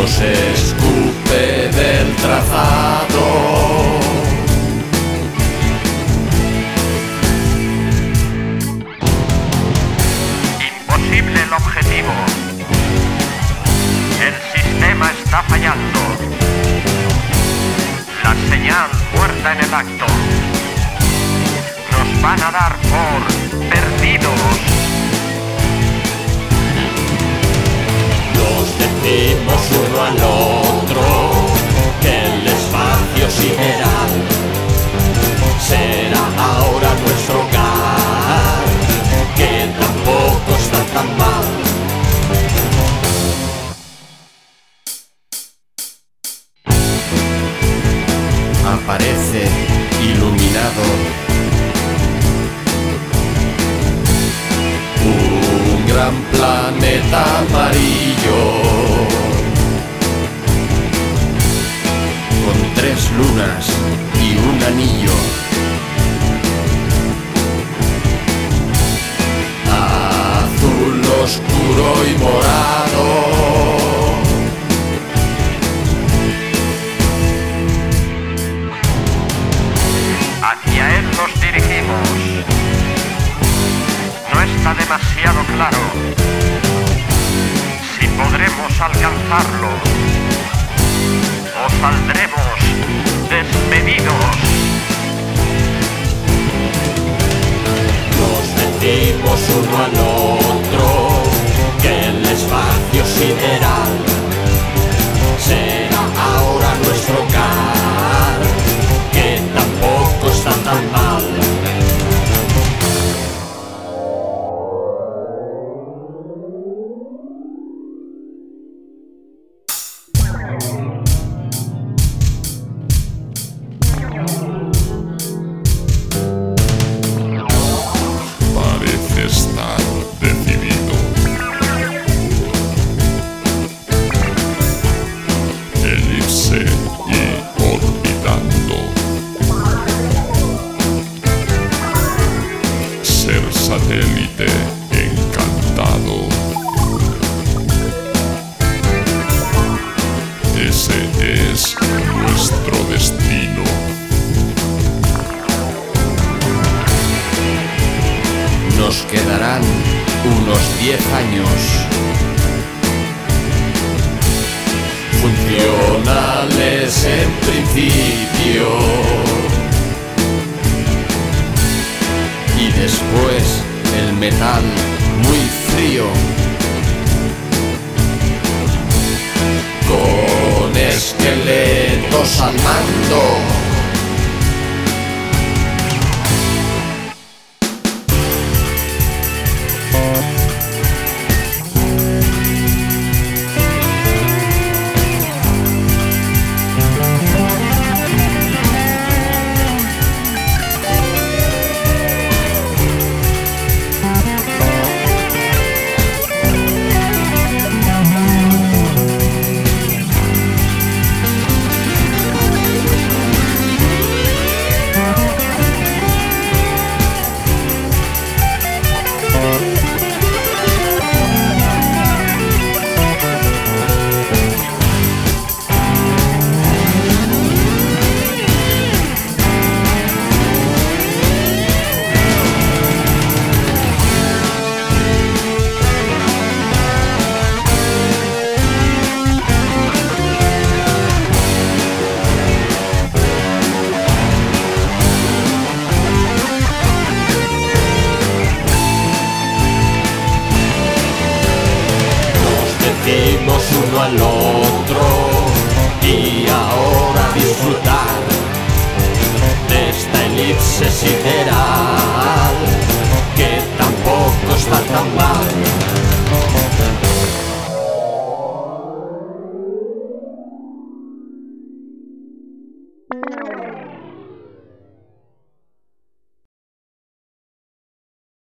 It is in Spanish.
nos escupe del trazado. Imposible el objetivo. El sistema está fallando. La señal muerta en el acto. Nos van a dar por perdidos. Nos decimos uno al otro que el espacio sideral será ahora nuestro hogar, que tampoco está tan mal. Aparece iluminado un gran planeta amarillo con 3 lunas y un anillo. Azul oscuro y morado. Hacia él nos dirigimos. No está demasiado claro si podremos alcanzarlo o saldremos despedidos. Nos decimos uno al otro que el espacio sideral será ahora nuestro hogar, que tampoco está tan mal. Parece estar decidido. Elipse y orbitando. Ser satélite encantado. Ese es nuestro destino. Nos quedarán unos 10 años funcionales en principio, y después el metal muy frío, con esqueletos al mando. Decimos uno al otro y ahora disfrutar de esta elipse sideral, que tampoco está tan mal.